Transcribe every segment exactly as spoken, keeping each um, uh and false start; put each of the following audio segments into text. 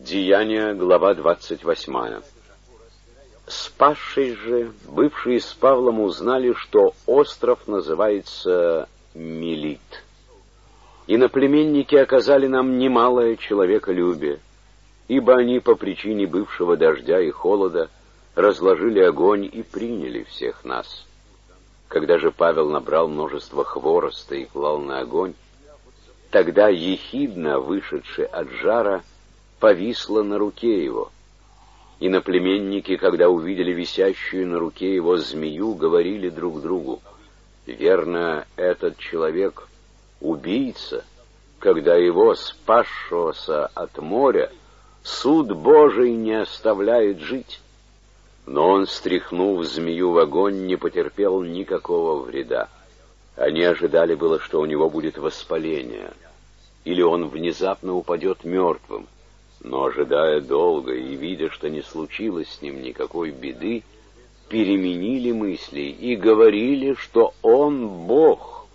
Деяния, глава двадцать восьмая. Спасшись же, бывшие с Павлом узнали, что остров называется Милит. Иноплеменники оказали нам немалое человеколюбие, ибо они по причине бывшего дождя и холода разложили огонь и приняли всех нас. Когда же Павел набрал множество хвороста и клал на огонь, тогда ехидна, вышедшая от жара, повисла на руке его. Иноплеменники, когда увидели висящую на руке его змею, говорили друг другу: «Верно, этот человек — убийца, когда его, спасшегося от моря, суд Божий не оставляет жить». Но он, стряхнув змею в огонь, не потерпел никакого вреда. Они ожидали было, что у него будет воспаление, или он внезапно упадет мертвым. Но, ожидая долго и видя, что не случилось с ним никакой беды, переменили мысли и говорили, что он Бог.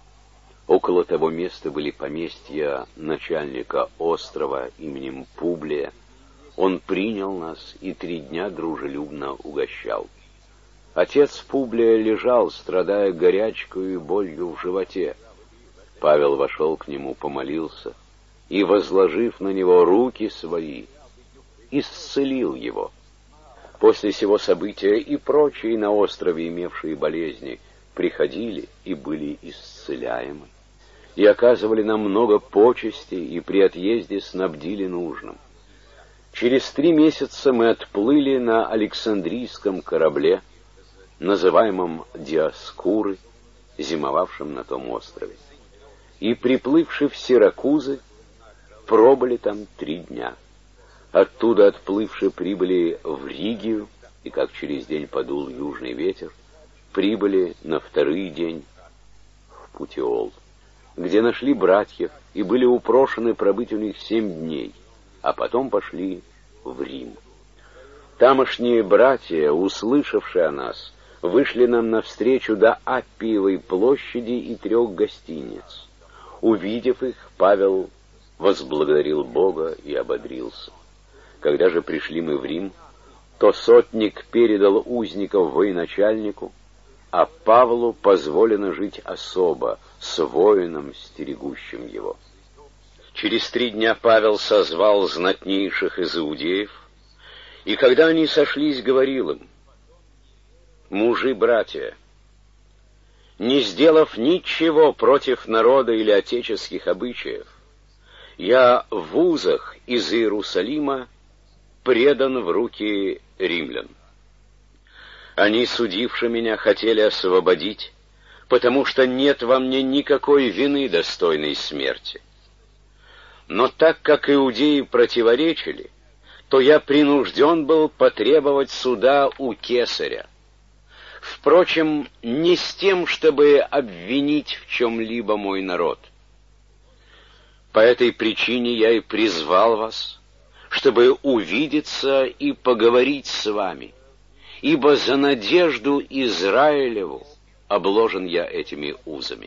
Около того места были поместья начальника острова именем Публия. Он принял нас и три дня дружелюбно угощал. Отец Публия лежал, страдая горячкою и болью в животе. Павел вошел к нему, помолился и, возложив на него руки свои, исцелил его. После сего события и прочие на острове, имевшие болезни, приходили и были исцеляемы, и оказывали нам много почестей, и при отъезде снабдили нужным. Через три месяца мы отплыли на Александрийском корабле, называемом Диоскуры, зимовавшем на том острове, и, приплывши в Сиракузы, пробыли там три дня. Оттуда отплывши прибыли в Ригию, и как через день подул южный ветер, прибыли на второй день в Путиол, где нашли братьев и были упрошены пробыть у них семь дней, а потом пошли в Рим. Тамошние братья, услышавшие о нас, вышли нам навстречу до Аппиевой площади и трех гостиниц. Увидев их, Павел возблагодарил Бога и ободрился. Когда же пришли мы в Рим, то сотник передал узников военачальнику, а Павлу позволено жить особо, с воином, стерегущим его. Через три дня Павел созвал знатнейших из иудеев, и когда они сошлись, говорил им: «Мужи-братья, не сделав ничего против народа или отеческих обычаев, я в узах из Иерусалима предан в руки римлян. Они, судивши меня, хотели освободить, потому что нет во мне никакой вины, достойной смерти. Но так как иудеи противоречили, то я принужден был потребовать суда у кесаря. Впрочем, не с тем, чтобы обвинить в чем-либо мой народ. По этой причине я и призвал вас, чтобы увидеться и поговорить с вами, ибо за надежду Израилеву обложен я этими узами».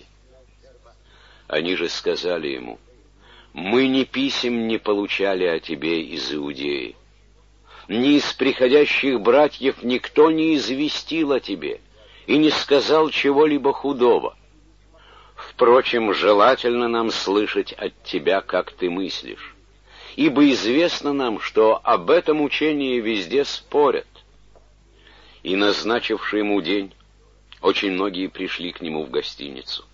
Они же сказали ему: «Мы ни писем не получали о тебе из Иудеи, ни из приходящих братьев никто не известил о тебе и не сказал чего-либо худого. Впрочем, желательно нам слышать от тебя, как ты мыслишь, ибо известно нам, что об этом учении везде спорят». И, назначивший ему день, очень многие пришли к нему в гостиницу.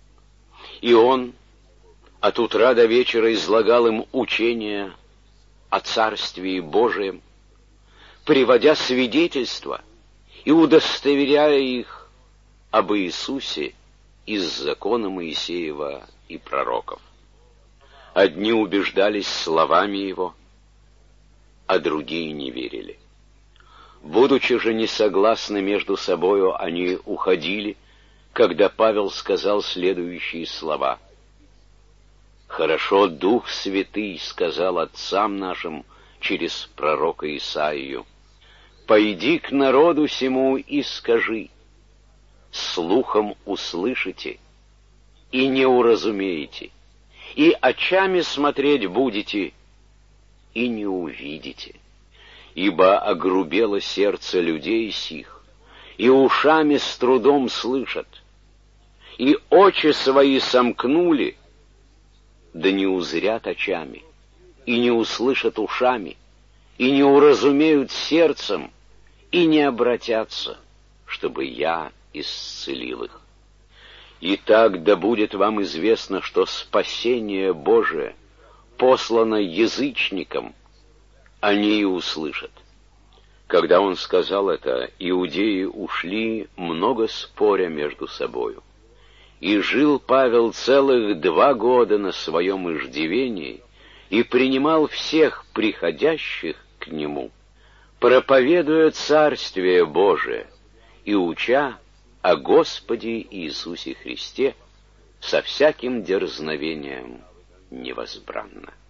И он от утра до вечера излагал им учение о Царствии Божием, приводя свидетельства и удостоверяя их об Иисусе из закона Моисеева и пророков. Одни убеждались словами его, а другие не верили. Будучи же не согласны между собою, они уходили, когда Павел сказал следующие слова: «Хорошо Дух Святый сказал отцам нашим через пророка Исаию: пойди к народу сему и скажи: слухом услышите и не уразумеете, и очами смотреть будете и не увидите, ибо огрубело сердце людей сих, и ушами с трудом слышат, и очи свои сомкнули, да не узрят очами, и не услышат ушами, и не уразумеют сердцем, и не обратятся, чтобы я исцелил их. Итак, да будет вам известно, что спасение Божие послано язычникам, они и услышат. Когда он сказал это, иудеи ушли, много споря между собою. И жил Павел целых два года на своем иждивении и принимал всех приходящих к нему, проповедуя Царствие Божие и уча о Господе Иисусе Христе со всяким дерзновением невозбранно.